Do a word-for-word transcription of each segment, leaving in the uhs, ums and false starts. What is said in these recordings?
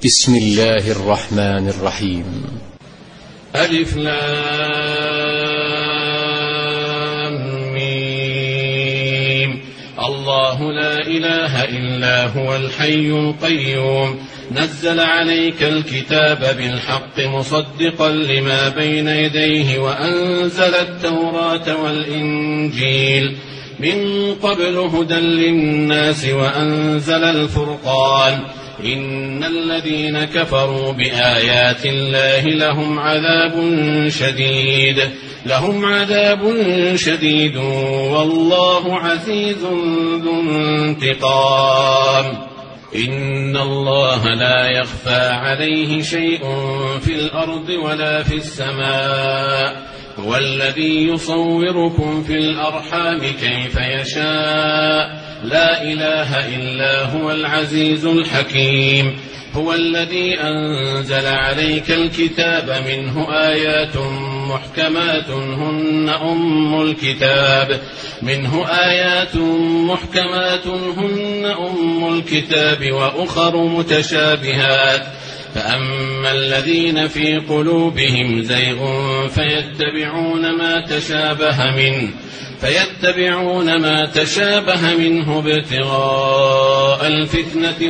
بسم الله الرحمن الرحيم. ألف لام ميم. الله لا إله إلا هو الحي القيوم نزل عليك الكتاب بالحق مصدقا لما بين يديه وأنزل التوراة والإنجيل من قبل هدى للناس وأنزل الفرقان إن الذين كفروا بآيات الله لهم عذاب شديد لهم عذاب شديد والله عزيز ذو انتقام. إن الله لا يخفى عليه شيء في الأرض ولا في السماء هو الذي يصوركم في الأرحام كيف يشاء لا إله إلا هو العزيز الحكيم. هو الذي أنزل عليك الكتاب منه آيات محكمات هن أم الكتاب منه آيات محكمات هن أم الكتاب وأخر متشابهات فأما الذين في قلوبهم زيغ فيتبعون ما تشابه منه فيتبعون ما تشابه منه ابتغاء الفتنة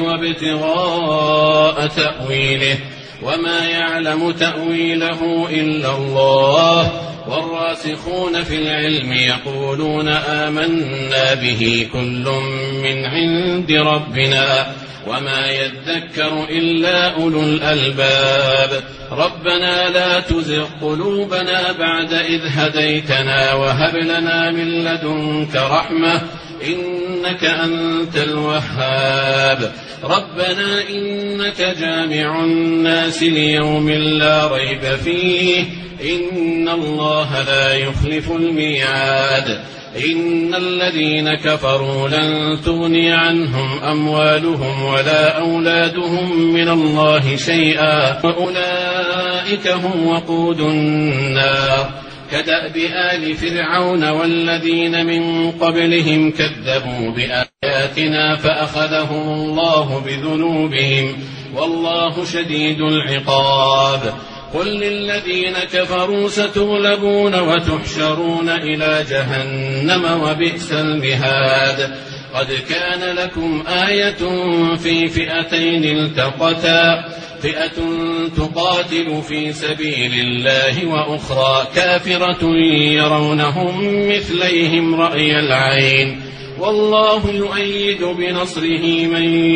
وابتغاء تأويله وما يعلم تأويله إلا الله والراسخون في العلم يقولون آمنا به كل من عند ربنا وما يذكر إلا أولو الألباب. ربنا لا تزغ قلوبنا بعد إذ هديتنا وهب لنا من لدنك رحمة إنك أنت الوهاب. ربنا إنك جامع الناس ليوم لا ريب فيه إن الله لا يخلف الميعاد. إن الذين كفروا لن تغني عنهم أموالهم ولا أولادهم من الله شيئا وأولئك هم وقود النار. كدأب آل فرعون والذين من قبلهم كذبوا بآياتنا فأخذهم الله بذنوبهم والله شديد العقاب. قل للذين كفروا ستغلبون وتحشرون إلى جهنم وبئس المهاد. قد كان لكم آية في فئتين التقتا فئة تقاتل في سبيل الله وأخرى كافرة يرونهم مثليهم رأي العين والله يؤيد بنصره من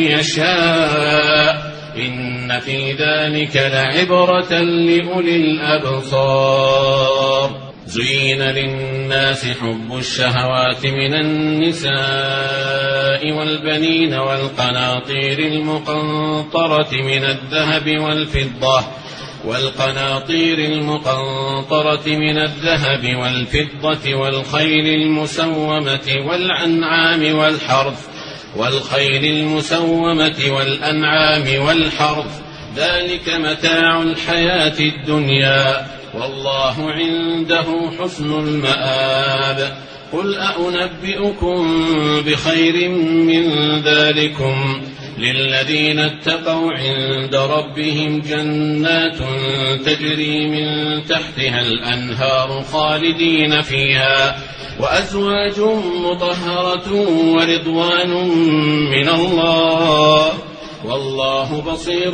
يشاء إن في ذلك لعبرة لأولي الأبصار. زين للناس حب الشهوات من النساء والبنين والقناطير المقنطرة من الذهب والفضة والقناطير المقنطرة من الذهب والفضة والخيل المسومة والأنعام والحرث والخيل المسومة والأنعام والحرث ذلك متاع الحياة الدنيا والله عنده حسن المآب. قل أنبئكم بخير من ذلكم للذين اتقوا عند ربهم جنات تجري من تحتها الأنهار خالدين فيها وأزواج مطهرة ورضوان من الله والله بصير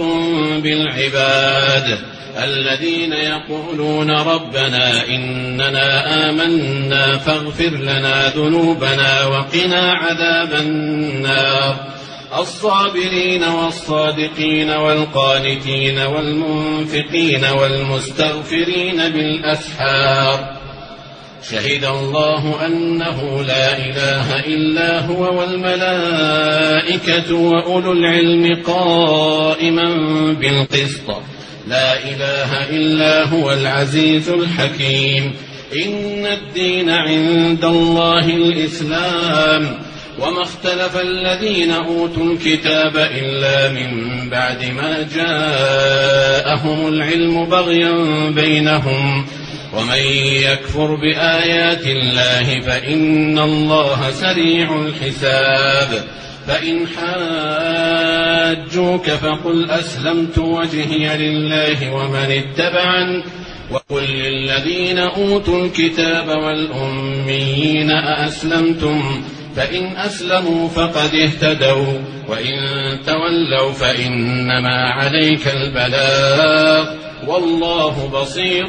بالعباد. الذين يقولون ربنا إننا آمنا فاغفر لنا ذنوبنا وقنا عذاب النار. الصابرين والصادقين والقانتين والمنفقين والمستغفرين بالأسحار. شهد الله أنه لا إله إلا هو والملائكة وأولو العلم قائما بالقسط لا إله إلا هو العزيز الحكيم. إن الدين عند الله الإسلام وما اختلف الذين أوتوا الكتاب إلا من بعد ما جاءهم العلم بغيا بينهم ومن يكفر بآيات الله فإن الله سريع الحساب. فإن حاجوك فقل أسلمت وجهي لله ومن اتبعن وقل للذين أوتوا الكتاب والأميين أأسلمتم فإن أسلموا فقد اهتدوا وإن تولوا فإنما عليك البلاغ والله بصير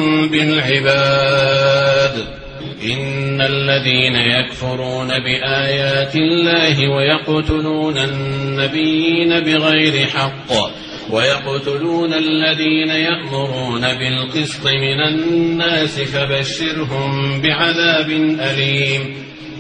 بالعباد. إن الذين يكفرون بآيات الله ويقتلون النبيين بغير حق ويقتلون الذين يأمرون بالقسط من الناس فبشرهم بعذاب أليم.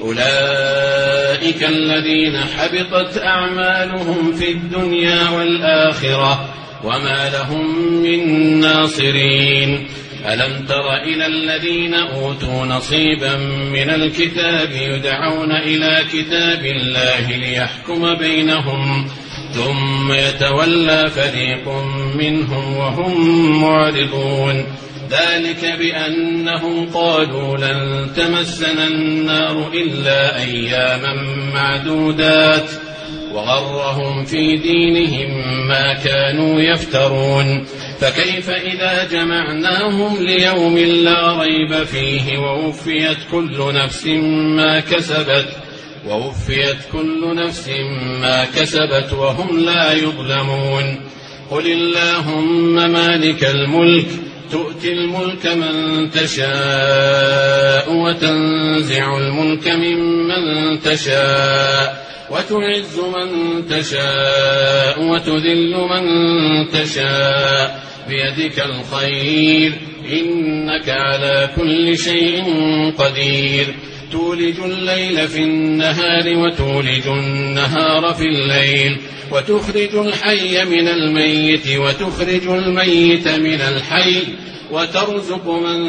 أولئك الذين حبطت أعمالهم في الدنيا والآخرة وما لهم من ناصرين. ألم تر إلى الذين أوتوا نصيبا من الكتاب يدعون إلى كتاب الله ليحكم بينهم ثم يتولى فريق منهم وهم معرضون. ذلك بأنهم قالوا لن تمسنا النار إلا أياما معدودات وغرهم في دينهم ما كانوا يفترون. فكيف إذا جمعناهم ليوم لا ريب فيه ووفيت كل نفس ما كسبت ووفيت كل نفس ما كسبت وهم لا يظلمون. قل اللهم مالك الملك تؤتي الملك من تشاء وتنزع الملك ممن تشاء وتعز من تشاء وتذل من تشاء بيدك الخير إنك على كل شيء قدير. تولج الليل في النهار وتولج النهار في الليل وتخرج الحي من الميت وتخرج الميت من الحي وترزق من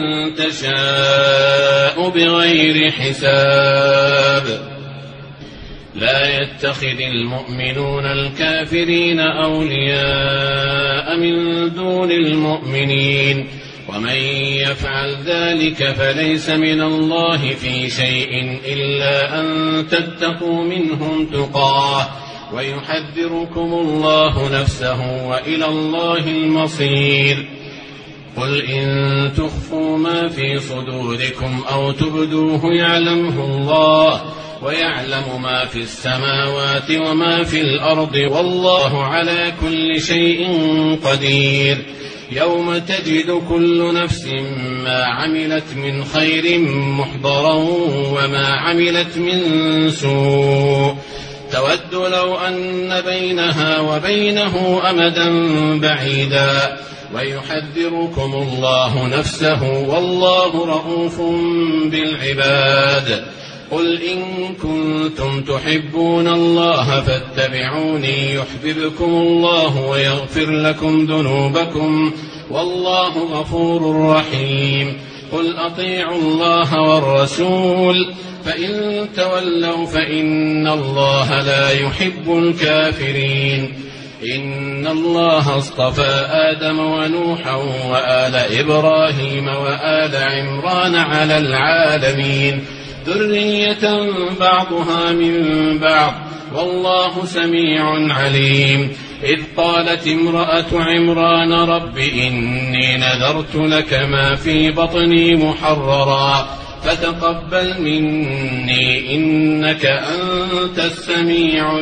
تشاء بغير حساب. لا يتخذ المؤمنون الكافرين أولياء من دون المؤمنين ومن يفعل ذلك فليس من الله في شيء إلا أن تتقوا منهم تقاه ويحذركم الله نفسه وإلى الله المصير. قل إن تخفوا ما في صدوركم أو تبدوه يعلمه الله ويعلم ما في السماوات وما في الأرض والله على كل شيء قدير. يوم تجد كل نفس ما عملت من خير محضرا وما عملت من سوء تود لو أن بينها وبينه أمدا بعيدا ويحذركم الله نفسه والله رءوف بالعباد. قل إن كنتم تحبون الله فاتبعوني يحببكم الله ويغفر لكم ذنوبكم والله غفور رحيم. قل أطيعوا الله والرسول فإن تولوا فإن الله لا يحب الكافرين. إن الله اصطفى آدم ونوحا وآل إبراهيم وآل عمران على العالمين ذرية بعضها من بعض والله سميع عليم. إذ قالت امرأة عمران رب إني نذرت لك ما في بطني محررا فتقبل مني إنك أنت السميع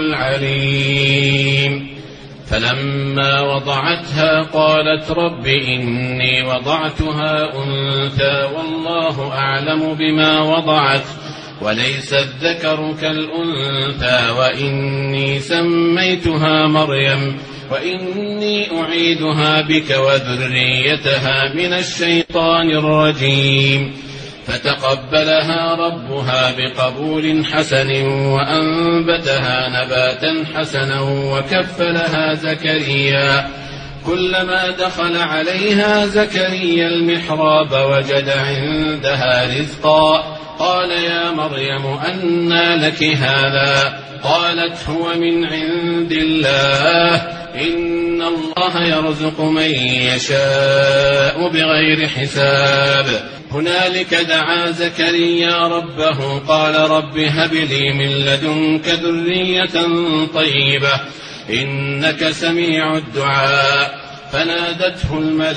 العليم. فلما وضعتها قالت رب إني وضعتها أنثى والله أعلم بما وضعت وليس الذكر كالأنثى وإني سميتها مريم وإني أعيدها بك وذريتها من الشيطان الرجيم. فتقبلها ربها بقبول حسن وأنبتها نباتا حسنا وكفلها زكريا. كلما دخل عليها زكريا المحراب وجد عندها رزقا قال يا مريم أنى لك هذا قالت هو من عند الله إن الله يرزق من يشاء بغير حساب. هنالك دعا زكريا ربه قال رب هب لي من لدنك ذرية طيبة إنك سميع الدعاء. فنادته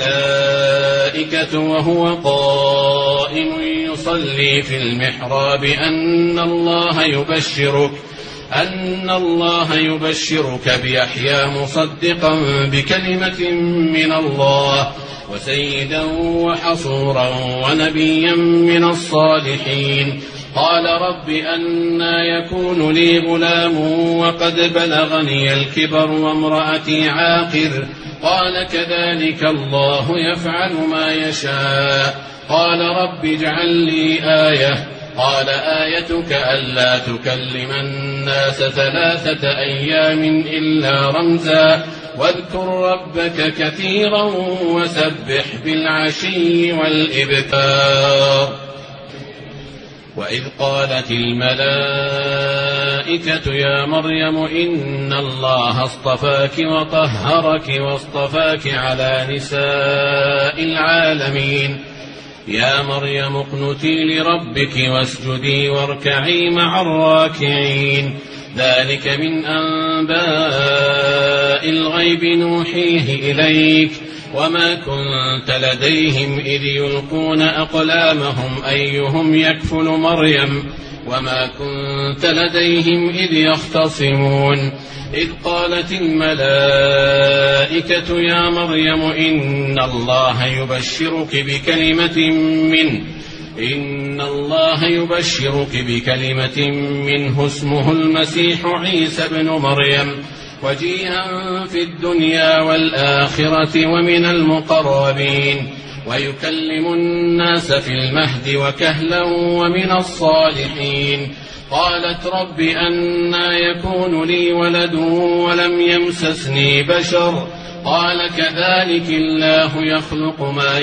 الملائكة وهو قائم يصلي في المحراب أن الله يبشرك أن الله يبشرك بيحيى مصدقا بكلمة من الله وسيدا وحصورا ونبيا من الصالحين. قال رب أنى يكون لي غلام وقد بلغني الكبر وامرأتي عاقر قال كذلك الله يفعل ما يشاء. قال رب اجعل لي آية قال آيتك ألا تكلم الناس ثلاثة أيام إلا رمزا واذكر ربك كثيرا وسبح بالعشي والإبكار. وإذ قالت الملائكة يا مريم إن الله اصطفاك وطهرك واصطفاك على نساء العالمين يا مريم اقنتي لربك واسجدي واركعي مع الراكعين. ذلك من أنباء الغيب نوحيه إليك وما كنت لديهم إذ يلقون أقلامهم أيهم يكفل مريم وما كنت لديهم إذ يختصمون. إذ قالت الملائكة يا مريم إن الله يبشرك بكلمة منه إن الله يبشرك بكلمة منه اسمه المسيح عيسى ابن مريم وجيها في الدنيا والآخرة ومن المقربين ويكلم الناس في المهد وكهلا ومن الصالحين. قالت رب أنى يكون لي ولد ولم يمسسني بشر قال كذلك الله يخلق ما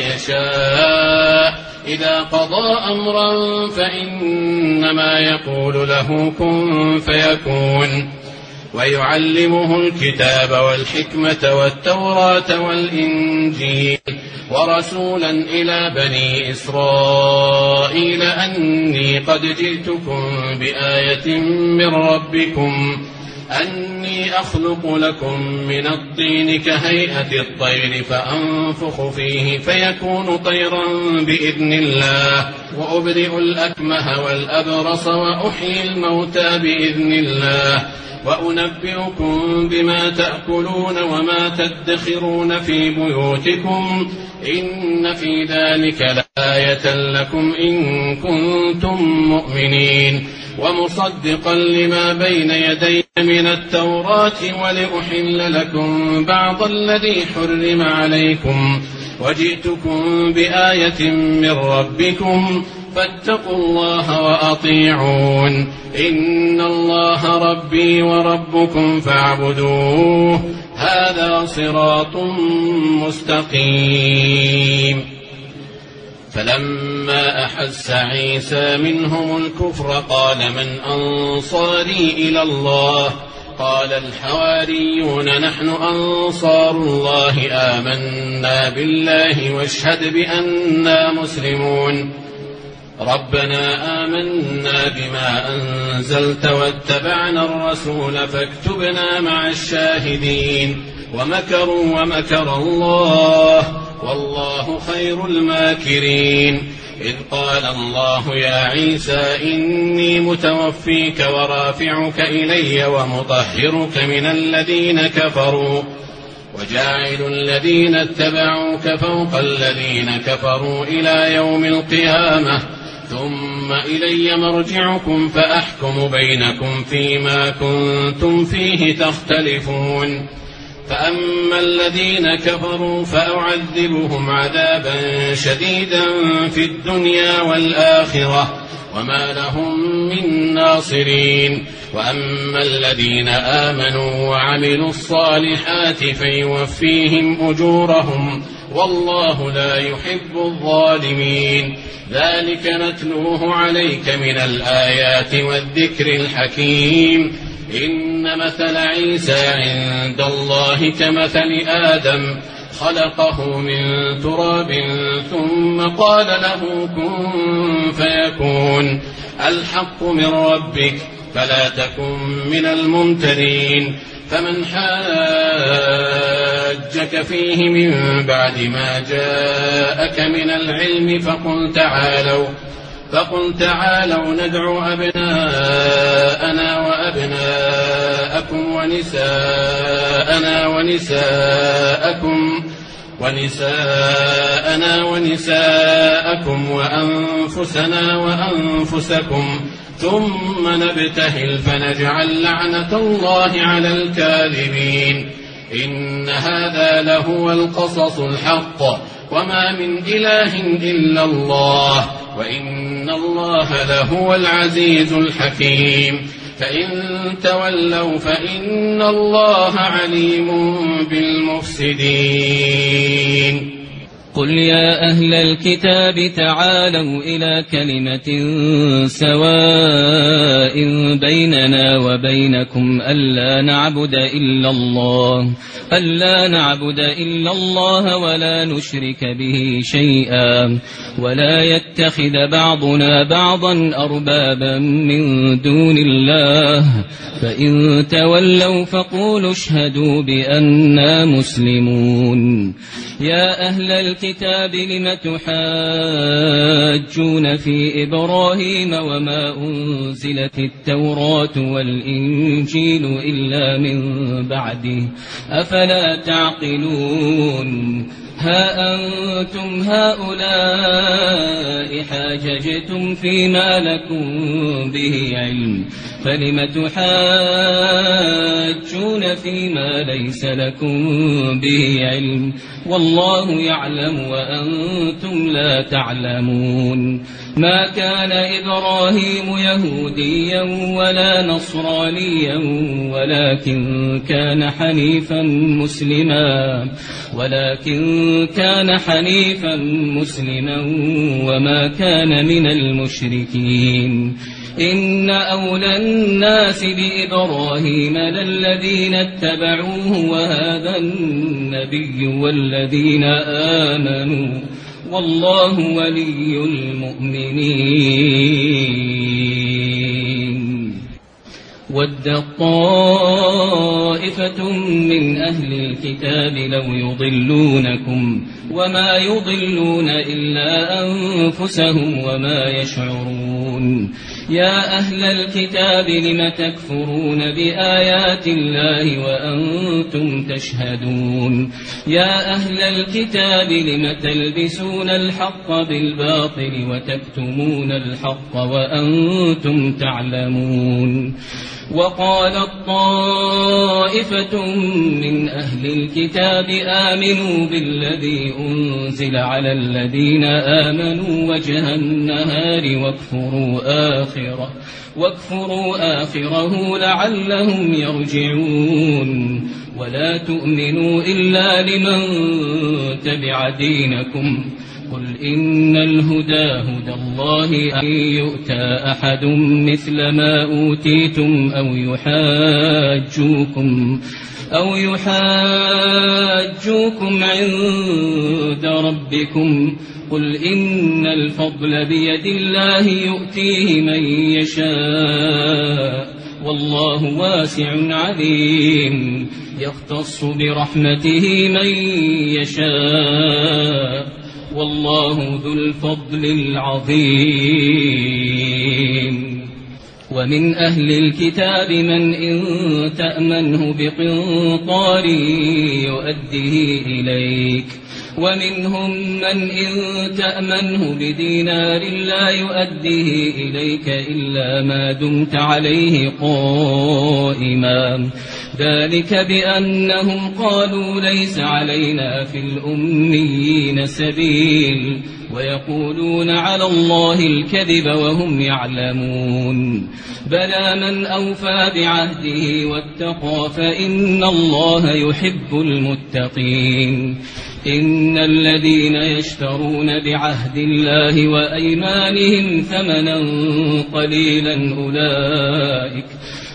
يشاء إذا قضى أمرا فإنما يقول له كن فيكون. ويعلمه الكتاب والحكمة والتوراة والإنجيل ورسولا إلى بني إسرائيل أني قد جئتكم بآية من ربكم أني أخلق لكم من الطين كهيئة الطير فأنفخ فيه فيكون طيرا بإذن الله وأبرئ الأكمه والأبرص وأحيي الموتى بإذن الله وأنبئكم بما تأكلون وما تدخرون في بيوتكم إن في ذلك لآية لكم إن كنتم مؤمنين. ومصدقا لما بين يدي من التوراة ولأحل لكم بعض الذي حرم عليكم وجئتكم بآية من ربكم فاتقوا الله وأطيعون إن الله ربي وربكم فاعبدوه هذا صراط مستقيم. فلما أحس عيسى منهم الكفر قال من أنصاري إلى الله قال الحواريون نحن أنصار الله آمنا بالله واشهد بأننا مسلمون. ربنا آمنا بما أنزلت واتبعنا الرسول فاكتبنا مع الشاهدين. ومكروا ومكر الله والله خير الماكرين. إذ قال الله يا عيسى إني متوفيك ورافعك إلي ومطهرك من الذين كفروا وجاعل الذين اتبعوك فوق الذين كفروا إلى يوم القيامة ثم إلي مرجعكم فأحكم بينكم فيما كنتم فيه تختلفون. فأما الذين كفروا فأعذبهم عذابا شديدا في الدنيا والآخرة وما لهم من ناصرين. وأما الذين آمنوا وعملوا الصالحات فيوفيهم أجورهم والله لا يحب الظالمين. ذلك نتلوه عليك من الآيات والذكر الحكيم. إن مثل عيسى عند الله كمثل آدم خلقه من تراب ثم قال له كن فيكون الحق من ربك فلا تكن من الممترين فمن حاجك فيه من بعد ما جاءك من العلم فقل تعالوا فقل تعالوا ندع أبناءنا وأبناءكم ونساءنا ونساءكم ونساءنا ونساءكم وأنفسنا وأنفسكم ثم نبتهل فنجعل لعنة الله على الكاذبين إن هذا لهو القصص الحق وما من إله إلا الله وإن الله لهو العزيز الحكيم فإن تولوا فإن الله عليم بالمفسدين قل يا أهل الكتاب تعالوا إلى كلمة سواء بيننا وبينكم ألا نعبد إلا الله ألا نعبد إلا الله ولا نشرك به شيئا ولا يتخذ بعضنا بعضا أربابا من دون الله فإن تولوا فقولوا اشهدوا بأننا مسلمون يا أهل الكتاب لم تحاجون في إبراهيم وما أنزلت التوراة والإنجيل إلا من بعده أفلا تعقلون ها أنتم هؤلاء حاججتم فيما لكم به علم فلم تحاجون فيما ليس لكم به علم والله يعلم وأنتم لا تعلمون ما كان إبراهيم يهوديا ولا نصرانيا ولكن كان حنيفا مسلما ولكن كان حنيفا مسلما وما كان من المشركين إن أولى الناس بإبراهيم للذين اتبعوه وهذا النبي والذين آمنوا والله ولي المؤمنين ود طائفة من أهل الكتاب لو يضلونكم وما يضلون إلا أنفسهم وما يشعرون يا أهل الكتاب لم تكفرون بآيات الله وأنتم تشهدون يا أهل الكتاب لم تلبسون الحق بالباطل وتكتمون الحق وأنتم تعلمون وقالت طائفة من أهل الكتاب آمنوا بالذي أنزل على الذين آمنوا وجه النهار واكفروا آخره واكفروا آخره لعلهم يرجعون ولا تؤمنوا إلا لمن تبع دينكم قل إن الهدى هدى الله أن يؤتى أحد مثل ما أوتيتم أو يحاجوكم أو يحاجوكم عند ربكم قل إن الفضل بيد الله يؤتيه من يشاء والله واسع عليم يختص برحمته من يشاء والله ذو الفضل العظيم ومن أهل الكتاب من إن تأمنه بقنطار يؤديه إليك ومنهم من إن تأمنه بدينار لا يؤديه إليك إلا ما دمت عليه قائما ذلك بأنهم قالوا ليس علينا في الأميين سبيل ويقولون على الله الكذب وهم يعلمون بلى من أوفى بعهده واتقى فإن الله يحب المتقين إن الذين يشترون بعهد الله وأيمانهم ثمنا قليلا أولئك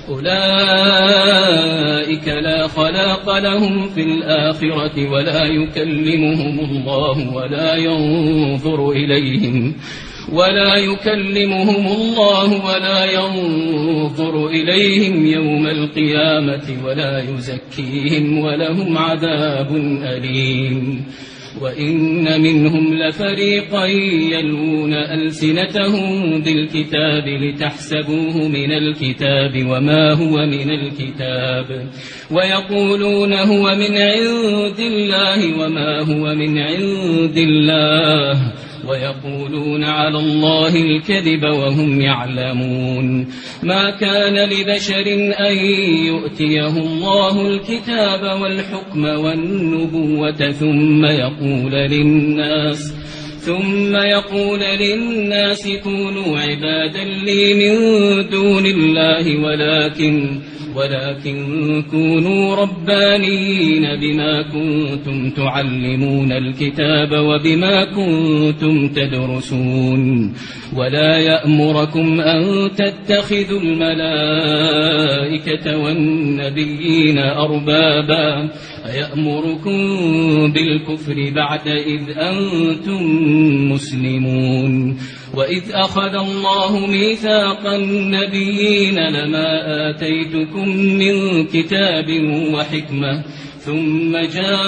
أولئك لا خلاق لهم في الآخرة ولا يكلمهم الله ولا ينظر إليهم ولا يكلمهم الله ولا ينظر إليهم يوم القيامة ولا يزكيهم ولهم عذاب أليم. وإن منهم لفريقا يلوون ألسنتهم بالكتاب لتحسبوه من الكتاب وما هو من الكتاب ويقولون هو من عند الله وما هو من عند الله ويقولون على الله الكذب وهم يعلمون. ما كان لبشر أن يؤتيه الله الكتاب والحكم والنبوة ثم يقول للناس ثم يقول للناس كونوا عبادا لي من دون الله ولكن ولكن كونوا ربانيين بما كنتم تعلمون الكتاب وبما كنتم تدرسون. ولا يأمركم أن تتخذوا الملائكة والنبيين أربابا أيأمركم بالكفر بعد إذ أنتم مسلمون. وإذ أخذ الله ميثاق النبيين لما آتيتكم من كتاب وحكمة ثم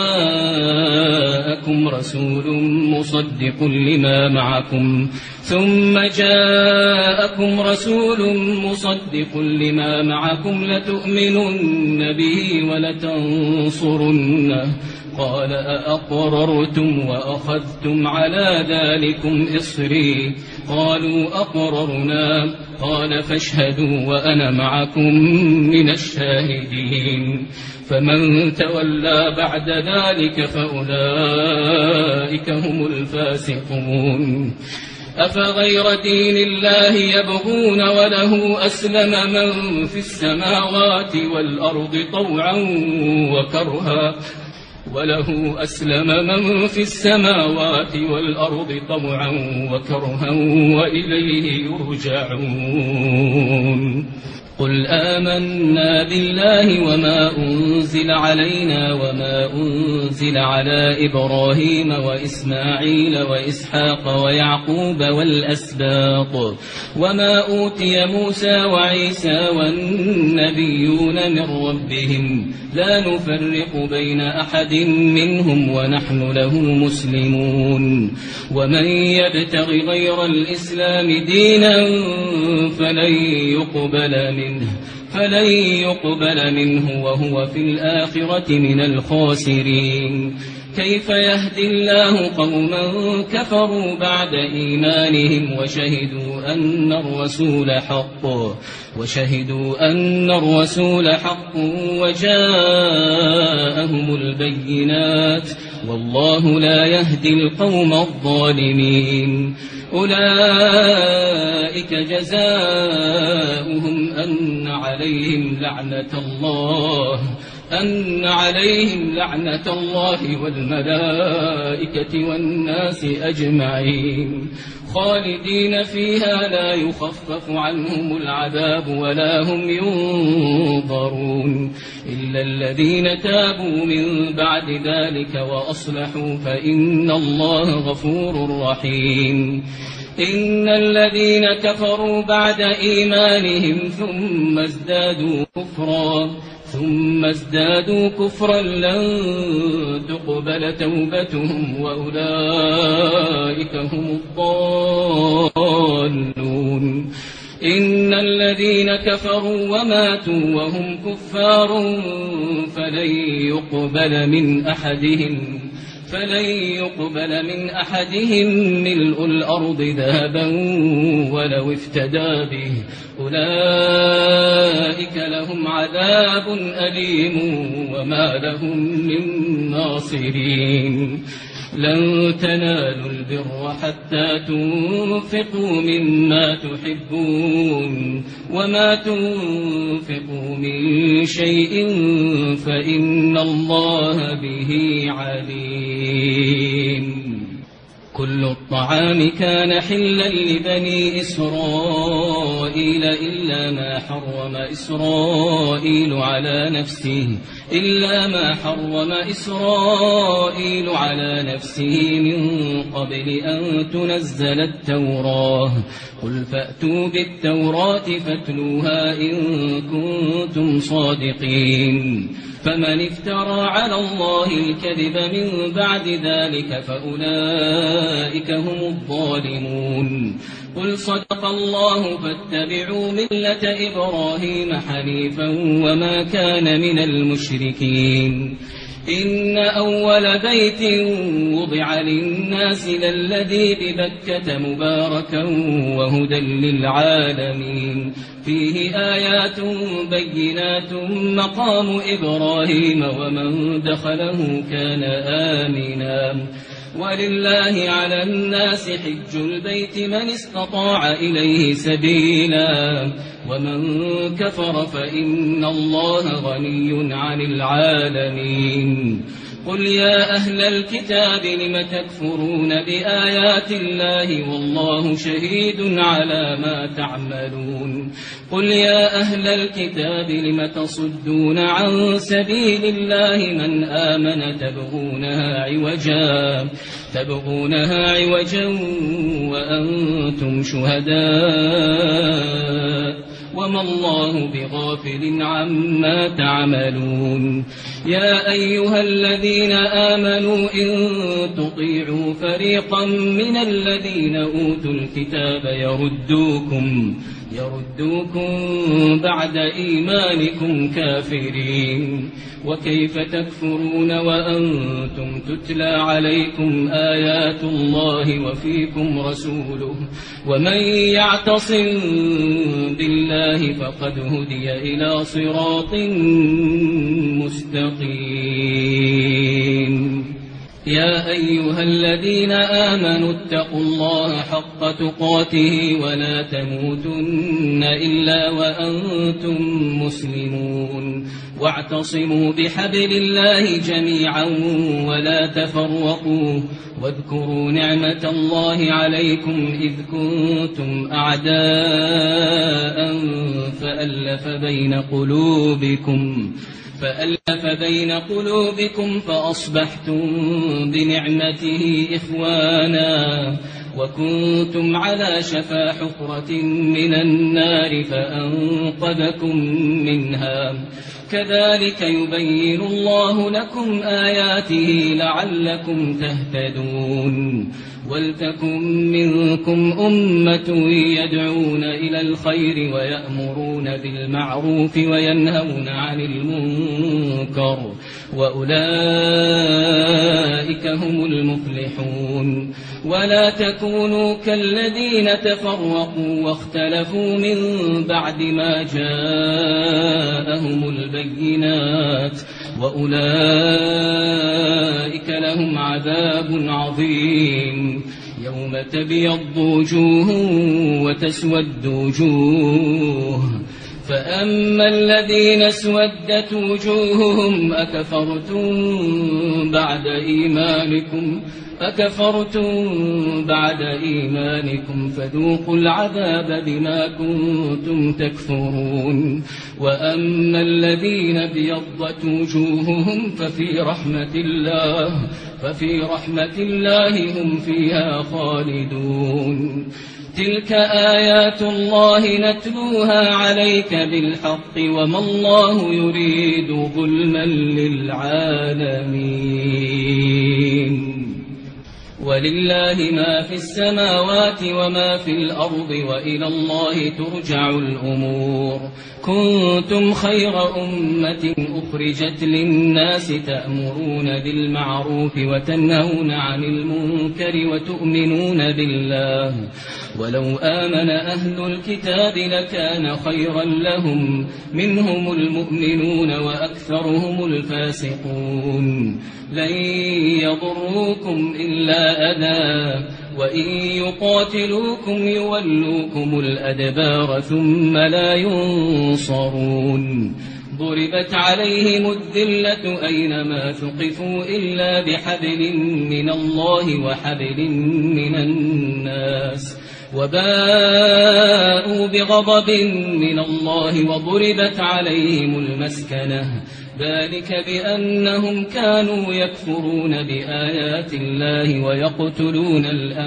جاءكم رسول مصدق لما معكم ثم جاءكم رسول مصدق لما معكم لتؤمنن به ولتنصرنه قال أأقررتم وأخذتم على ذلكم إصري قالوا أقررنا قال فاشهدوا وأنا معكم من الشاهدين. فمن تولى بعد ذلك فأولئك هم الفاسقون. أفغير دين الله يبغون وله أسلم من في السماوات والأرض طوعا وكرها وله أسلم من في السماوات والأرض طوعا وكرها وإليه يرجعون. قل آمنا بالله وما أنزل علينا وما أنزل على إبراهيم وإسماعيل وإسحاق ويعقوب والأسباط وما أوتي موسى وعيسى والنبيون من ربهم لا نفرق بين أحد منهم ونحن له مسلمون. ومن يبتغ غير الإسلام دينا فلن يقبل منه فلن يقبل منه وهو في الآخرة من الخاسرين. كيف يهدي الله قوما كفروا بعد إيمانهم وشهدوا أن الرسول حق وشهدوا أن الرسول حق وجاءهم البينات والله لا يهدي القوم الظالمين. أولئك جزاؤهم أن عليهم لعنة الله أن عليهم لعنة الله والملائكة والناس أجمعين خالدين فيها لا يخفف عنهم العذاب ولا هم ينظرون إلا الذين تابوا من بعد ذلك وأصلحوا فإن الله غفور رحيم. إن الذين كفروا بعد إيمانهم ثم ازدادوا كفرا ثم ازدادوا كفرا لن تقبل توبتهم وأولئك هم الضالون. إن الذين كفروا وماتوا وهم كفار فلن يقبل من أحدهم فلن يقبل من أحدهم ملء الأرض ذهبا ولو افتدى به أولئك لهم عذاب أليم وما لهم من ناصرين. لن تنالوا البر حتى تنفقوا مما تحبون وما تنفقوا من شيء فإن الله به عليم. كل الطعام كان حلا لبني إسرائيل إلا ما حرم إسرائيل على نفسه إلا ما حرم إسرائيل على نفسه من قبل أن تنزل التوراة قل فأتوا بالتوراة فاتلوها إن كنتم صادقين فمن افترى على الله الكذب من بعد ذلك فأولئك هم الظالمون قل صدق الله فاتبعوا ملة إبراهيم حنيفا وما كان من المشركين إن أول بيت وضع للناس للذي ببكة مباركا وهدى للعالمين فيه آيات بينات مقام إبراهيم ومن دخله كان آمنا ولله على الناس حج البيت من استطاع إليه سبيلا ومن كفر فإن الله غني عن العالمين قل يا أهل الكتاب لم تكفرون بآيات الله والله شهيد على ما تعملون قل يا أهل الكتاب لم تصدون عن سبيل الله من آمن تبغونها عوجا تبغونها عوجا وأنتم شهداء وما الله بغافل عما تعملون يا أيها الذين آمنوا إن تطيعوا فريقا من الذين أوتوا الكتاب يردوكم يردوكم بعد إيمانكم كافرين وكيف تكفرون وأنتم تتلى عليكم آيات الله وفيكم رسوله ومن يعتصم بالله فقد هدي إلى صراط مستقيم يا أيها الذين آمنوا اتقوا الله حق تقاته ولا تموتن إلا وأنتم مسلمون واعتصموا بحبل الله جميعا ولا تفرقوا واذكروا نعمة الله عليكم إذ كنتم أعداء فألف بين قلوبكم فألف بين قلوبكم فأصبحتم بنعمته إخوانا وكنتم على شفا حفرة من النار فأنقذكم منها كذلك يبين الله لكم آياته لعلكم تهتدون ولتكن منكم أمة يدعون إلى الخير ويأمرون بالمعروف وينهون عن المنكر وأولئك هم المفلحون ولا تكونوا كالذين تفرقوا واختلفوا من بعد ما جاءهم البينات وأولئك لهم عذاب عظيم يوم تبيض وجوه وتسود وجوه فأما الذين اسودت وجوههم أكفرتم بعد إيمانكم أكفرتم بعد إيمانكم فذوقوا العذاب بما كنتم تكفرون وأما الذين ابيضت وجوههم ففي رحمة الله ففي رحمة الله هم فيها خالدون تلك آيات الله نتلوها عليك بالحق وما الله يريد ظلما للعالمين ولله ما في السماوات وما في الأرض وإلى الله ترجع الأمور كنتم خير أمة أخرجت للناس تأمرون بالمعروف وتنهون عن المنكر وتؤمنون بالله ولو آمن أهل الكتاب لكان خيرا لهم منهم المؤمنون وأكثرهم الفاسقون لن يضروكم إلا أذى وإن يقاتلوكم يولوكم الأدبار ثم لا ينصرون ضربت عليهم الذلة أينما ثقفوا إلا بحبل من الله وحبل من الناس وباءوا بغضب من الله وضربت عليهم المسكنة ذلك بأنهم كانوا يكفرون بآيات الله ويقتلون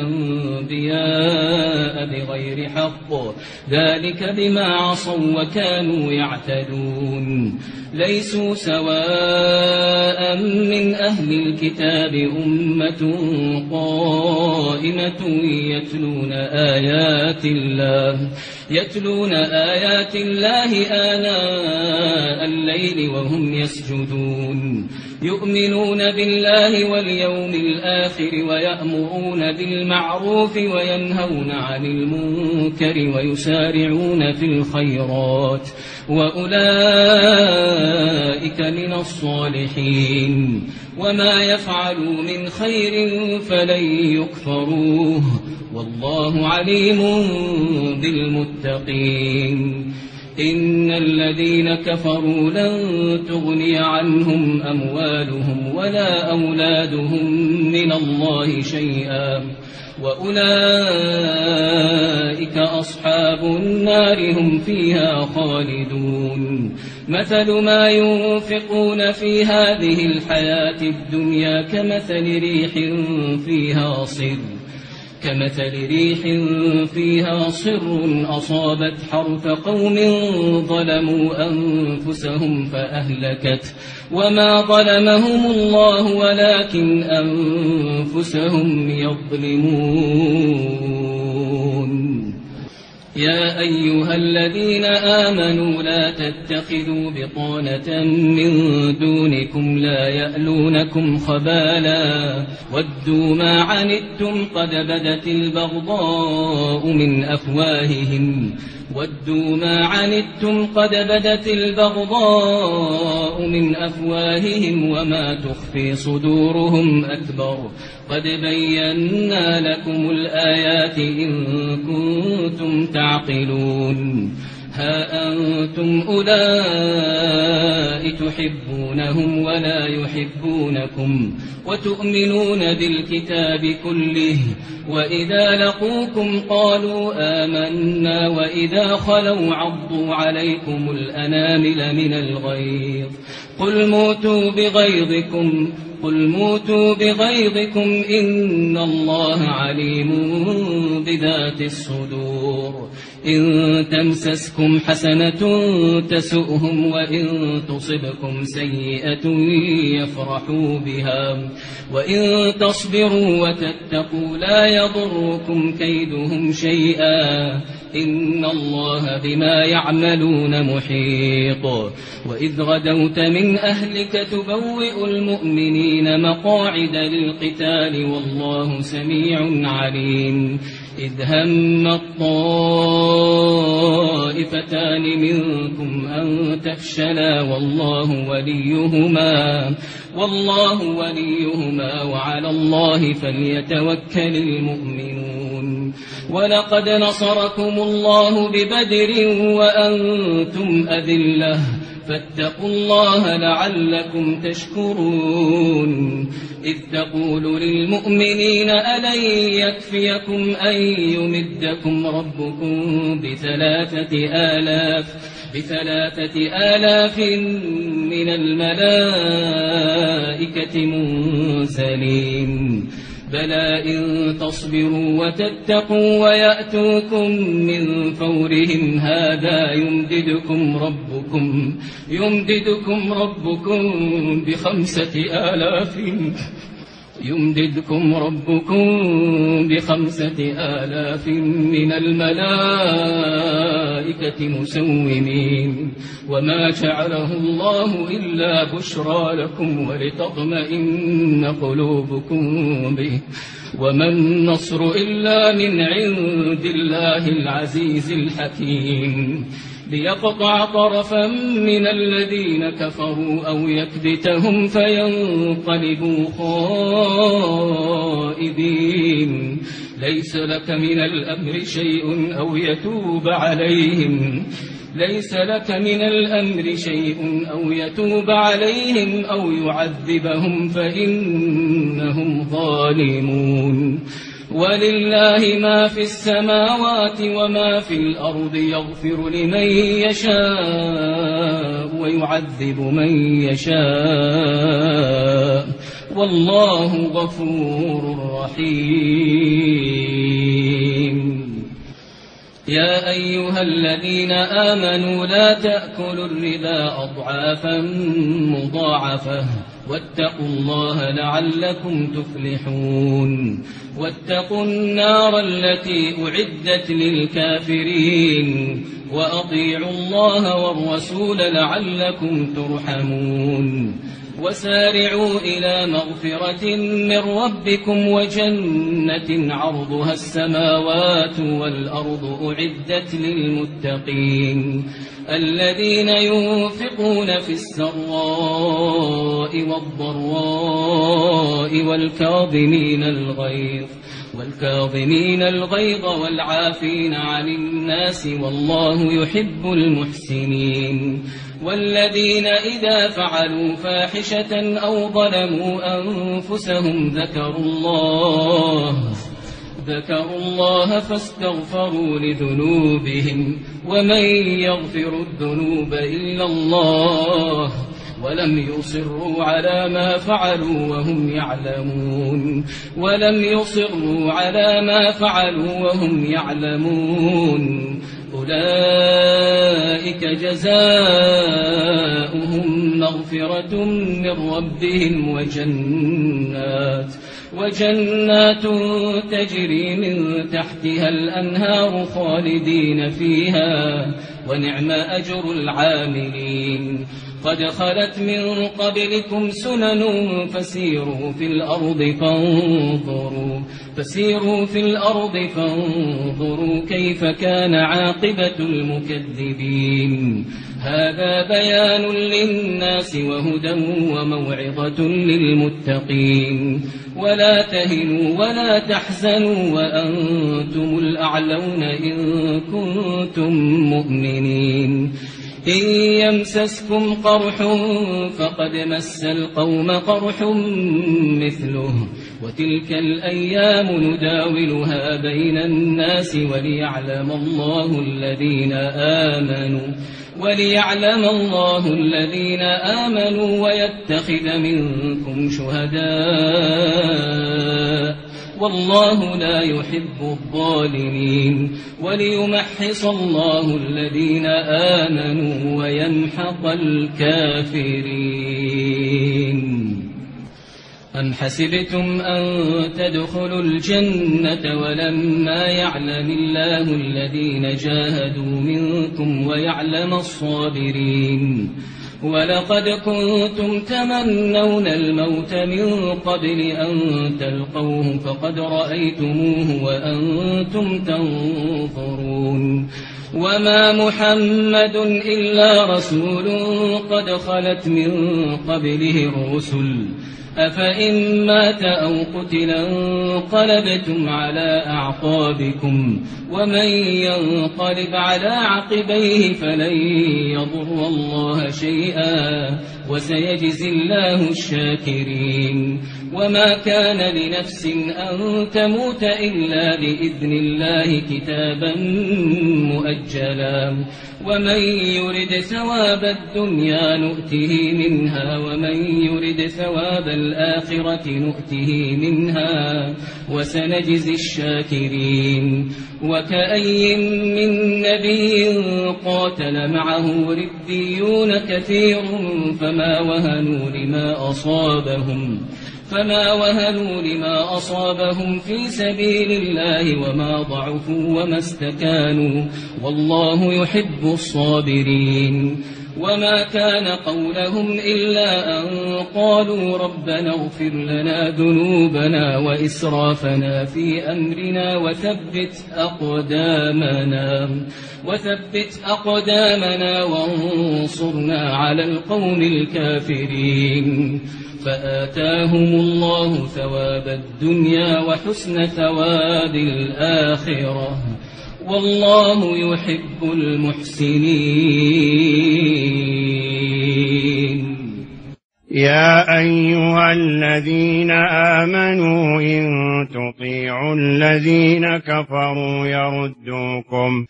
الأنبياء بغير حق ذلك بما عصوا وكانوا يعتدون ليسوا سواء من أهل الكتاب أمة قائمة يتلون آيات الله يتلون آيات الله آناء الليل وهم يسجدون يؤمنون بالله واليوم الآخر ويأمرون بالمعروف وينهون عن المنكر ويسارعون في الخيرات وأولئك من الصالحين وما يفعلوا من خير فلن يكفروه والله عليم بالمتقين إن الذين كفروا لن تغني عنهم أموالهم ولا أولادهم من الله شيئا وأولئك أصحاب النار هم فيها خالدون مثل ما ينفقون في هذه الحياة الدنيا كمثل ريح فيها صر كمثل ريح فيها صر أصابت حرث قوم ظلموا أنفسهم فأهلكت وما ظلمهم الله ولكن أنفسهم يظلمون يا أيها الذين آمنوا لا تتخذوا بطانة من دونكم لا يألونكم خبالا ودوا ما عنتم قد بدت البغضاء من أفواههم ودوا ما عنتم قد بدت البغضاء من أفواههم وما تخفي صدورهم أكبر قد بينا لكم الآيات إن كنتم تعقلون ها أنتم أولئك تحبونهم ولا يحبونكم وتؤمنون بالكتاب كله وإذا لقوكم قالوا آمنا وإذا خلوا عضوا عليكم الأنامل من الغيظ قل موتوا بغيظكم قل موتوا بغيظكم إن الله عليم بذات الصدور إن تمسسكم حسنة تسؤهم وإن تصبكم سيئة يفرحوا بها وإن تصبروا وتتقوا لا يضركم كيدهم شيئا إن الله بما يعملون محيط وإذ غدوت من أهلك تبوئ المؤمنين مقاعد للقتال والله سميع عليم إذ هم الطائفتان منكم أن تفشلا والله وليهما والله وليهما وعلى الله فليتوكل المؤمنون ولقد نصركم الله ببدر وأنتم أذلة فاتقوا الله لعلكم تشكرون إذ تقول للمؤمنين ألن يكفيكم أن يمدكم ربكم بثلاثة آلاف بثلاثة آلاف من الملائكة منزلين بلى إن تصبروا وتتقوا ويأتوكم من فورهم هذا يمددكم ربكم يمددكم ربكم بخمسة آلاف يمددكم ربكم بخمسة آلاف من الملائكة مسومين وما جعله الله إلا بشرى لكم ولتطمئن قلوبكم به وما النصر إلا من عند الله العزيز الحكيم ليقطع طرفا من الذين كفروا أو يكبتهم فينقلبوا خائبين ليس لك من الأمر شيء أو يتوب عليهم ليس لك من الأمر شيء أو يتوب عليهم أو يعذبهم فإنهم ظالمون ولله ما في السماوات وما في الأرض يغفر لمن يشاء ويعذب من يشاء والله غفور رحيم. يا أيها الذين آمنوا لا تأكلوا الربا أضعافا مضاعفة واتقوا الله لعلكم تفلحون. واتقوا النار التي أعدت للكافرين وأطيعوا الله والرسول لعلكم ترحمون. وسارعوا إلى مغفرة من ربكم وجنة عرضها السماوات والأرض أعدت للمتقين الذين ينفقون في السراء والضراء والكاظمين الغيظ والكاظمين الغيظ والعافين عن الناس والله يحب المحسنين. والذين إذا فعلوا فاحشة أو ظلموا أنفسهم ذكروا الله ذكروا الله فاستغفروا لذنوبهم ومن يغفر الذنوب إلا الله ولم يصروا على ما فعلوا وهم يعلمون ولم يصروا على ما فعلوا وهم يعلمون أولئك جزاؤهم مغفرة من ربهم وجنات وجنات تجري من تحتها الأنهار خالدين فيها ونعم أجر العاملين. قد خلت من قبلكم سنن فسيروا في الأرض فانظروا فسيروا في الأرض فانظروا كيف كان عاقبة المكذبين. هذا بيان للناس وهدى وموعظة للمتقين. ولا تهنوا ولا تحزنوا وأنتم الأعلون إن كنتم مؤمنين. إن يمسسكم قرح فقد مس القوم قرح مثله وتلك الأيام نداولها بين الناس وليعلم الله الذين آمنوا وليعلم الله الذين آمنوا ويتخذ منكم شهداء والله لا يحب الظالمين وليمحص الله الذين آمنوا ويمحق الكافرين. أم حسبتم أن تدخلوا الجنة ولما يعلم الله الذين جاهدوا منكم ويعلم الصابرين. ولقد كنتم تمنون الموت من قبل أن تلقوه فقد رأيتموه وأنتم تنظرون. وما محمد إلا رسول قد خلت من قبله الرسل أفإن مات أو قتل انقلبتم على أعقابكم ومن ينقلب على عقبيه فلن يضر الله شيئا وسيجزي الله الشاكرين. وما كان لنفس أن تموت إلا بإذن الله كتابا مؤجلا ومن يرد ثواب الدنيا نؤته منها ومن يرد ثواب الآخرة نؤته منها وسنجزي الشاكرين. وكأي من نبي قاتل معه ربيون كثير فما وهنوا لما أصابهم فما وهنوا لما أصابهم في سبيل الله وما ضعفوا وما استكانوا والله يحب الصابرين. وما كان قولهم إلا أن قالوا ربنا اغفر لنا ذنوبنا وإسرافنا في أمرنا وثبت أقدامنا وثبت أقدامنا وانصرنا على القوم الكافرين. فآتاهم الله ثواب الدنيا وحسن ثواب الآخرة والله يحب المحسنين. يا أيها الذين آمنوا إن تطيعوا الذين كفروا يردوكم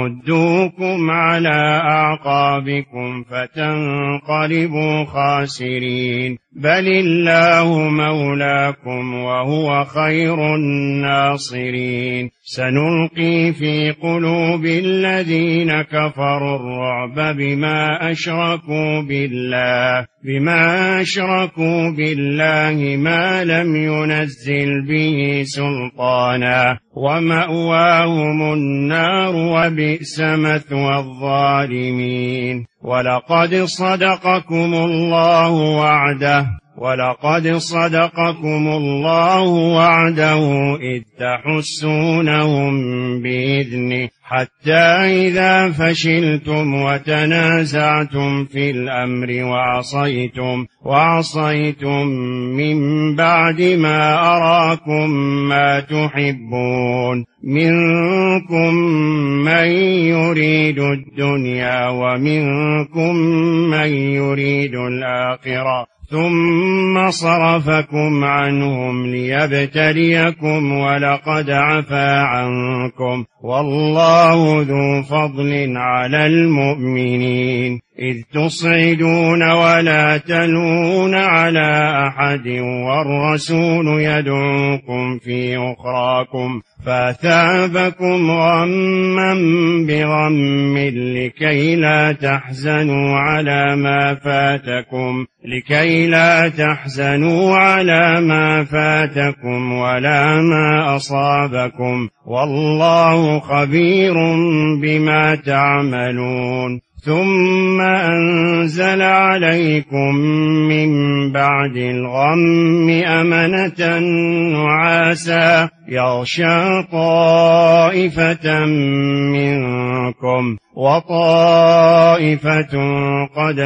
يردوكم على أعقابكم فتنقلبوا خاسرين بل الله مولاكم وهو خير الناصرين. سنلقي في قلوب الذين كفروا الرعب بما أشركوا بالله بما أشركوا بالله ما لم ينزل به سلطانا ومأواهم النار وبئس مثوى الظالمين. ولقد صدقكم الله وعده ولقد صدقكم الله وعده إذ تحسونهم بإذنه حتى إذا فشلتم وتنازعتم في الأمر وعصيتم وعصيتم من بعد ما أراكم ما تحبون منكم من يريد الدنيا ومنكم من يريد الآخرة ثم صرفكم عنهم ليبتليكم ولقد عفا عنكم والله ذو فضل على المؤمنين. إذ تصعدون ولا تلون على أحد والرسول يدعوكم في أخراكم فأثابكم غما بغم لكي لا تحزنوا على ما فاتكم لكي لا تحزنوا على ما فاتكم ولا ما أصابكم والله خبير بما تعملون. ثم أنزل عليكم من بعد الغم أمنة نعاسا يغشى طائفة منكم وطائفة قد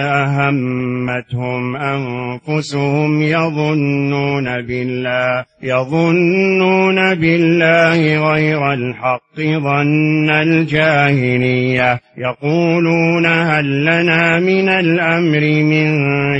أهمتهم أنفسهم يظنون بالله يظنون بالله غير الحق ظن الجاهلية يقولون هل لنا من الأمر من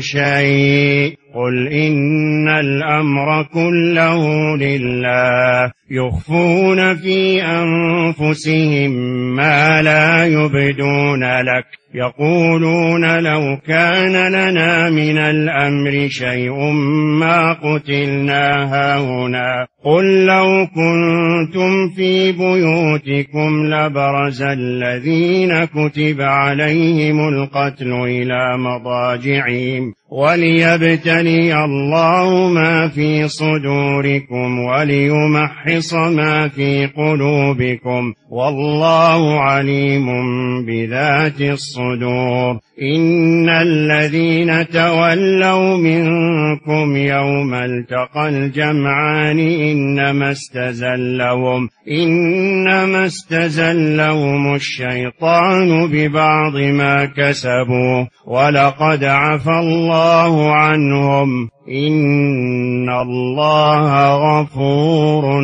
شيء قل إن الأمر كله لله يخفون في أنفسهم ما لا يبدون لك يقولون لو كان لنا من الأمر شيء ما قتلنا هاهنا قل لو كنتم في بيوتكم لبرز الذين كتب عليهم القتل إلى مضاجعهم وليبتلي الله ما في صدوركم وليمحص ما في قلوبكم والله عليم بذات الصدور. إن الذين تولوا منكم يوم التقى الجمعان إنما استزلهم إنما استزلهم الشيطان ببعض ما كسبوا ولقد عفى الله عنهم إن الله غفور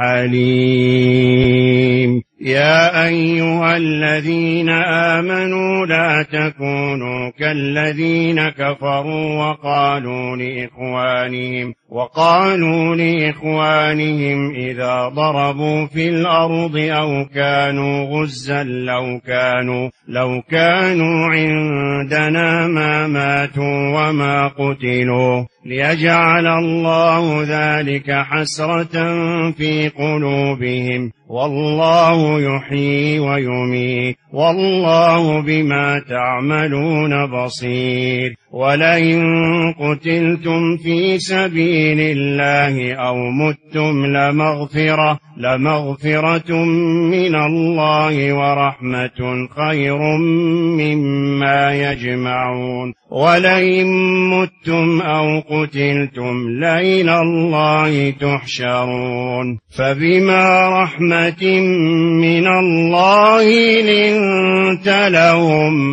حليم. يا أيها الذين آمنوا لا تكونوا كالذين كفروا وقالوا لإخوانهم وقالوا لإخوانهم إذا ضربوا في الأرض أو كانوا غزا لو كانوا لو كانوا عندنا ما ماتوا وما قتلوا ليجعل الله ذلك حسرة في قلوبهم والله يحيي ويميت والله بما تعملون بصير. ولئن قتلتم في سبيل الله أو متم لمغفرة لمغفرة من الله ورحمة خير مما يجمعون. ولئن متم أو قتلتم لإلى الله تحشرون. فبما رحمة من الله لنت لهم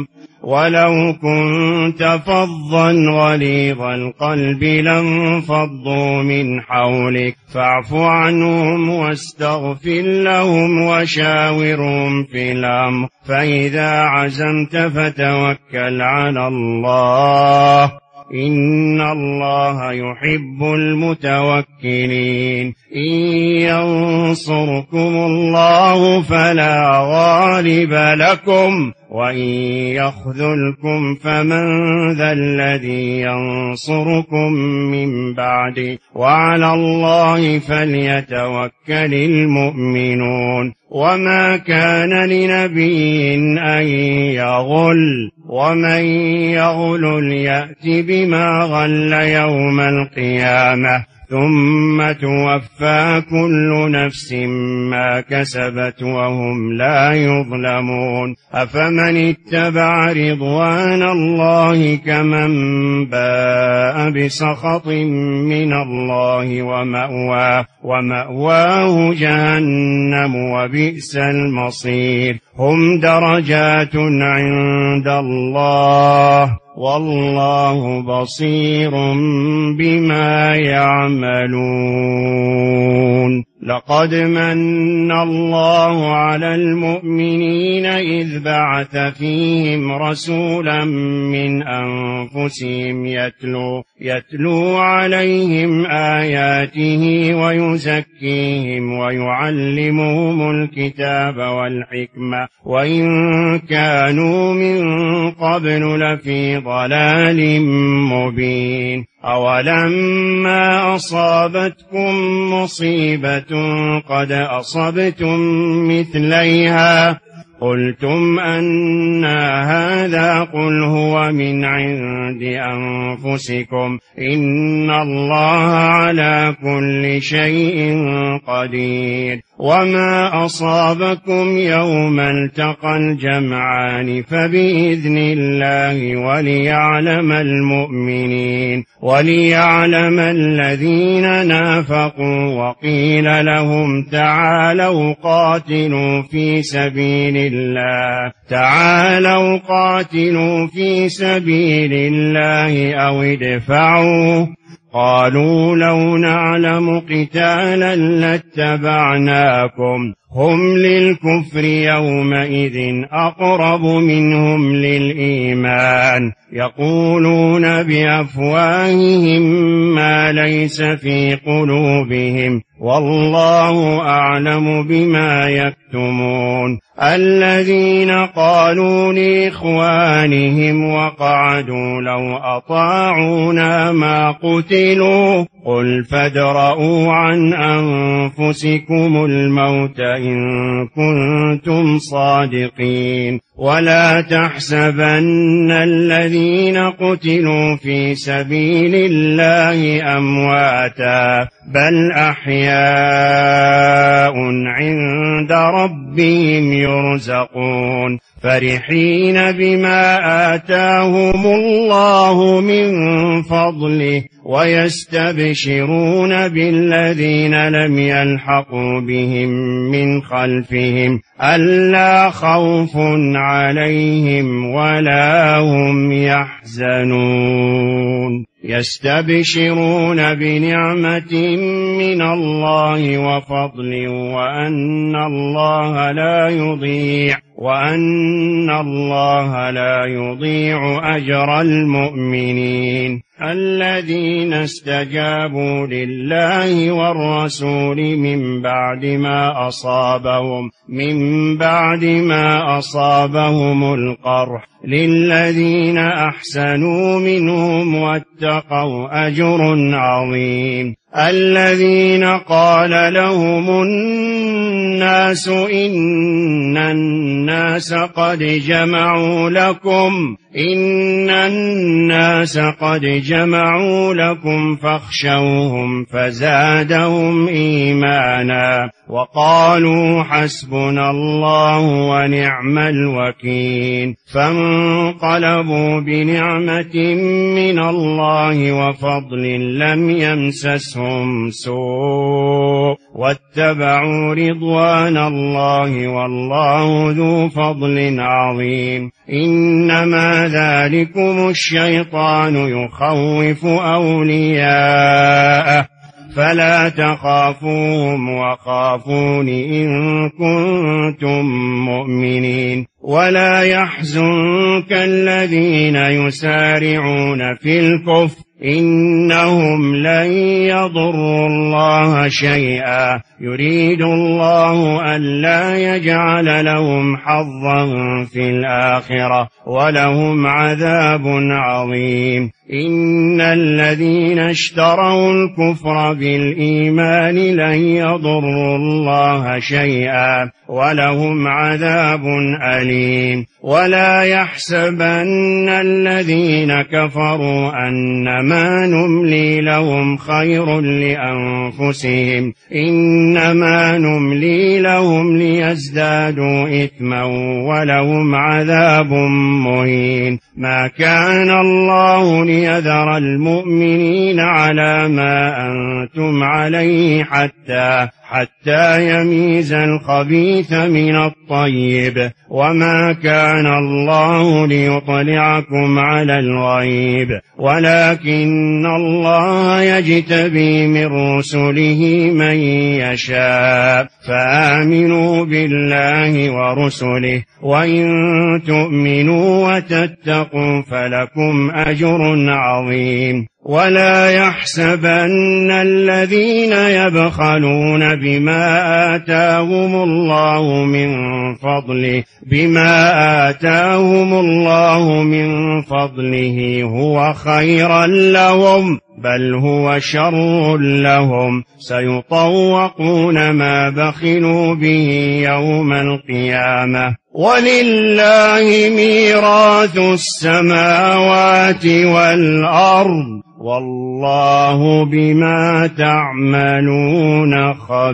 ولو كنت فظا غليظ القلب لانفضوا من حولك فاعف عنهم واستغفر لهم وشاورهم في الأمر فإذا عزمت فتوكل على الله إن الله يحب المتوكلين إن ينصركم الله فلا غالب لكم وإن يخذلكم فمن ذا الذي ينصركم من بعده وعلى الله فليتوكل المؤمنون وما كان لنبي أن يغل ومن يغل يأت بما غل يوم القيامة ثم توفى كل نفس ما كسبت وهم لا يظلمون أفمن اتبع رضوان الله كمن باء بسخط من الله ومأواه, ومأواه جهنم وبئس المصير هم درجات عند الله والله بصير بما يعملون لقد من الله على المؤمنين إذ بعث فيهم رسولا من أنفسهم يتلو, يتلو عليهم آياته ويزكيهم ويعلمهم الكتاب والحكمة وإن كانوا من قبل لفي ضلال مبين أولما أصابتكم مصيبة قد أصبتم مثليها قلتم أن هذا قل هو من عند أنفسكم إن الله على كل شيء قدير وما أصابكم يوم التقى الجمعان فبإذن الله وليعلم المؤمنين وليعلم الذين نافقوا وقيل لهم تعالوا قاتلوا في سبيل الله تعالوا قاتلوا في سبيل الله أو ادفعوا قالوا لو نعلم قتالا لاتبعناكم هم للكفر يومئذ أقرب منهم للإيمان يقولون بأفواههم ما ليس في قلوبهم والله أعلم بما يكتمون الذين قالوا لإخوانهم وقعدوا لو أطاعونا ما قتلوا قل فادرءوا عن أنفسكم الموت إن كنتم صادقين ولا تحسبن الذين قتلوا في سبيل الله أمواتا بل أحياء عند ربهم يرزقون فرحين بما آتاهم الله من فضله ويستبشرون بالذين لم يلحقوا بهم من خلفهم ألا خوف عليهم ولا هم يحزنون يستبشرون بنعمة من الله وفضل وأن الله لا يضيع وأن الله لا يضيع أجر المؤمنين الذين استجابوا لله والرسول من بعد ما أصابهم من بعد ما أصابهم القرح للذين أحسنوا منهم واتقوا أجر عظيم الذين قال لهم الناس إن الناس قد جمعوا لكم إن الناس قد جمعوا لكم فاخشوهم فزادهم إيمانا وقالوا حسبنا الله ونعم الوكيل فانقلبوا بنعمة من الله وفضل لم يمسسهم سوء واتبعوا رضوان الله والله ذو فضل عظيم. إنما ذلكم الشيطان يخوف أولياءه فلا تخافوهم وخافون إن كنتم مؤمنين. ولا يحزنك الذين يسارعون في الكفر إنهم لن يضروا الله شيئا يريد الله ألا يجعل لهم حظا في الآخرة ولهم عذاب عظيم. إن الذين اشتروا الكفر بالإيمان لن يضروا الله شيئا ولهم عذاب أليم. ولا يحسبن الذين كفروا أنما نملي لهم خير لأنفسهم إنما نملي لهم ليزدادوا إثما ولهم عذاب مهين. ما كان الله ليذر المؤمنين على ما أنتم عليه حتى حتى يميز الخبيث من الطيب وما كان الله ليطلعكم على الغيب ولكن الله يجتبي من رسله من يشاء فآمنوا بالله ورسله وإن تؤمنوا وتتقوا فلكم أجر عظيم. ولا يحسبن الذين يبخلون بما آتاهم الله من فضله بما آتاهم الله من فضله هو خيرا لهم بل هو شر لهم سيطوقون ما بخلوا به يوم القيامة. ولله ميراث السماوات والأرض والله بما تعملون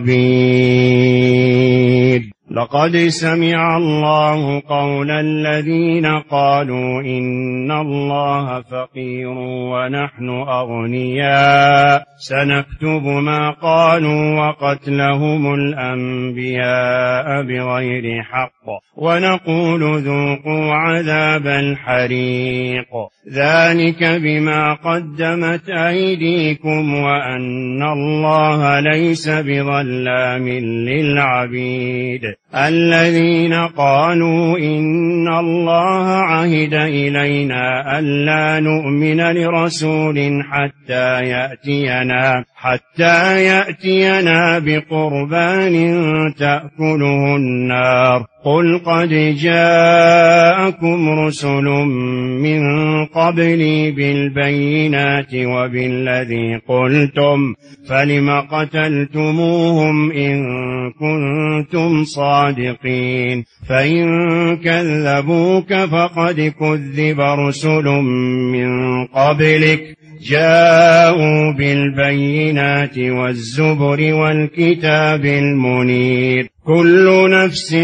خبير. لقد سمع الله قول الذين قالوا إن الله فقير ونحن أغنياء سنكتب ما قالوا وقتلهم الأنبياء بغير حق ونقول ذوقوا عذاب الحريق ذلك بما قدمت أيديكم وأن الله ليس بظلام للعبيد. الذين قالوا إن الله عهد إلينا ألا نؤمن لرسول حتى يأتينا حتى يأتينا بقربان تأكله النار قل قد جاءكم رسل من قبلي بالبينات وبالذي قلتم فلم قتلتموهم إن كنتم صادقين. فإن كذبوك فقد كذب رسل من قبلك جاءوا بالبينات والزبر والكتاب المنير. كل نفس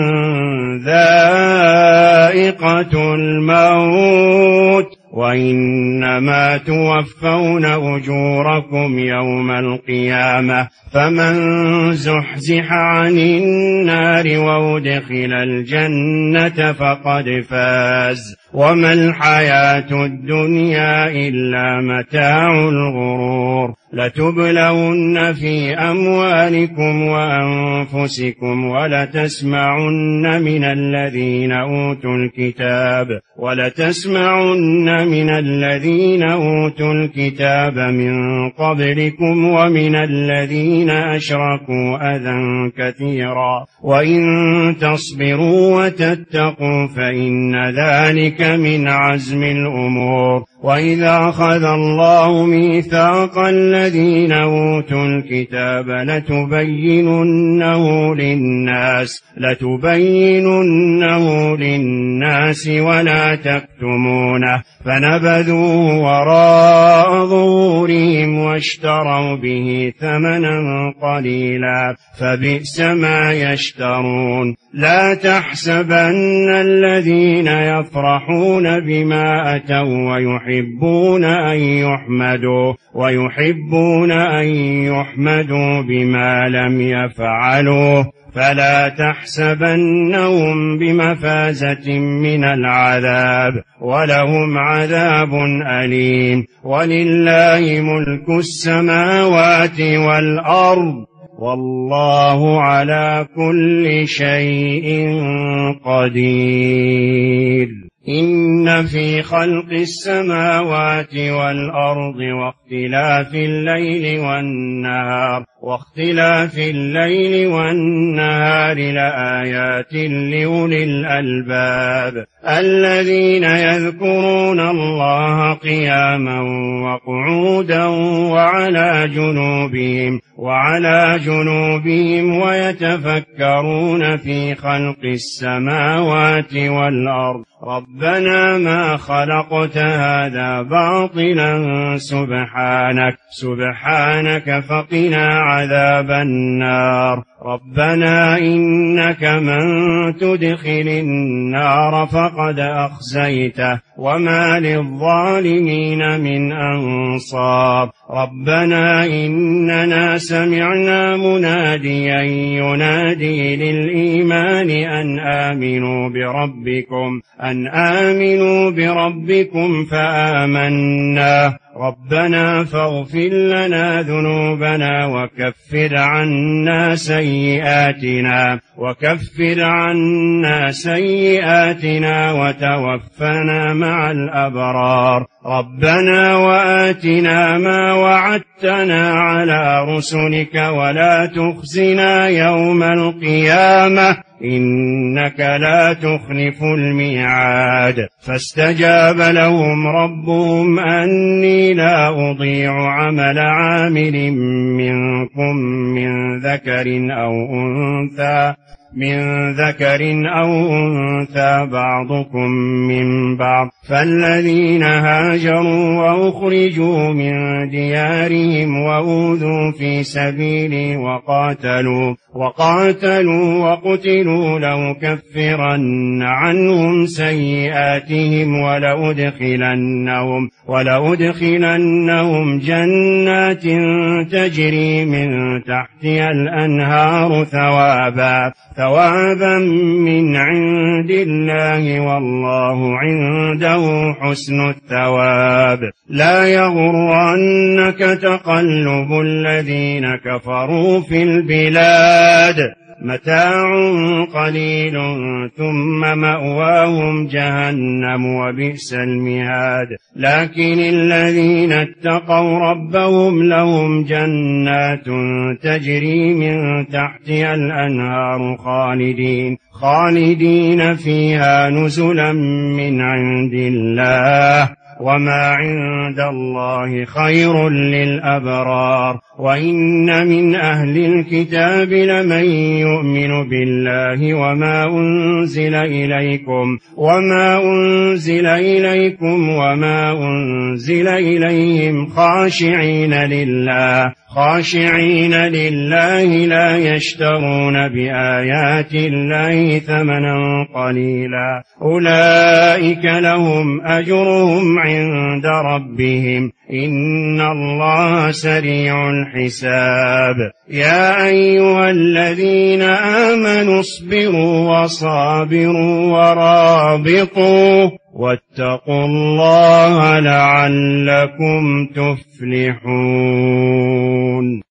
ذائقة الموت وإنما توفون أجوركم يوم القيامة فمن زحزح عن النار وأدخل الجنة فقد فاز وما الحياة الدنيا إلا متاع الغرور. لتبلون في أموالكم وأنفسكم ولتسمعن من الذين أوتوا الكتاب ولتسمعن من الذين أوتوا الكتاب من قبلكم ومن الذين أشركوا أذى كثيرا وإن تصبروا وتتقوا فإن ذلك من عزم الأمور. وإذا أخذ الله ميثاق الذين أوتوا الكتاب لتبيننه للناس لتبيننه للناس ولا تكتمونه فنبذوه وراء ظهورهم واشتروا به ثمنا قليلا فبئس ما يشترون. لا تحسبن الذين يفرحون بما أتوا ويحبون ويحبون أن يحمدوا ويحبون أن يحمدوا بما لم يفعلوا فلا تحسبنهم بمفازة من العذاب ولهم عذاب أليم. ولله ملك السماوات والأرض والله على كل شيء قدير. إن في خلق السماوات والأرض واختلاف الليل والنهار واختلاف الليل والنهار لآيات لأولي الألباب الذين يذكرون الله قياما وقعودا وعلى جنوبهم وعلى جنوبهم ويتفكرون في خلق السماوات والأرض ربنا ما خلقت هذا باطلا سبحانك سبحانك فقنا عذاب النار. ربنا إنك من تدخل النار فقد أخزيته وما للظالمين من أنصار. ربنا إننا سمعنا مناديا ينادي للإيمان أن آمنوا بربكم أن آمنوا بربكم فآمنا ربنا فاغفر لنا ذنوبنا وكفر عنا سيئاتنا وكفر عنا سيئاتنا وتوفنا مع الأبرار. ربنا وآتنا ما وعدتنا على رسلك ولا تخزنا يوم القيامة إنك لا تخلف الميعاد. فاستجاب لهم ربهم أني لا أضيع عمل عامل منكم من ذكر أو أنثى من ذكر أو أنثى بعضكم من بعض فالذين هاجروا وأخرجوا من ديارهم وأوذوا في سبيلي وقاتلوا وقاتلوا وقتلوا لأكفرن عنهم سيئاتهم ولأدخلنهم ولأدخلنهم جنات تجري من تحتها الأنهار ثوابا ثوابا من عند الله والله عنده حسن الثواب. لا يغرنك تقلب الذين كفروا في البلاد متاع قليل ثم مأواهم جهنم وبئس المهاد. لكن الذين اتقوا ربهم لهم جنات تجري من تحتها الأنهار خالدين خالدين فيها نزلا من عند الله وما عند الله خير للأبرار. وإن من أهل الكتاب لمن يؤمن بالله وما أنزل إليكم وما أنزل إليكم وما أنزل إليهم خاشعين لله خاشعين لله لا يشترون بآيات الله ثمنا قليلا أولئك لهم أجرهم عند ربهم إن الله سريع الحساب. يا أيها الذين آمنوا اصبروا وصابروا ورابطوا واتقوا الله لعلكم تفلحون.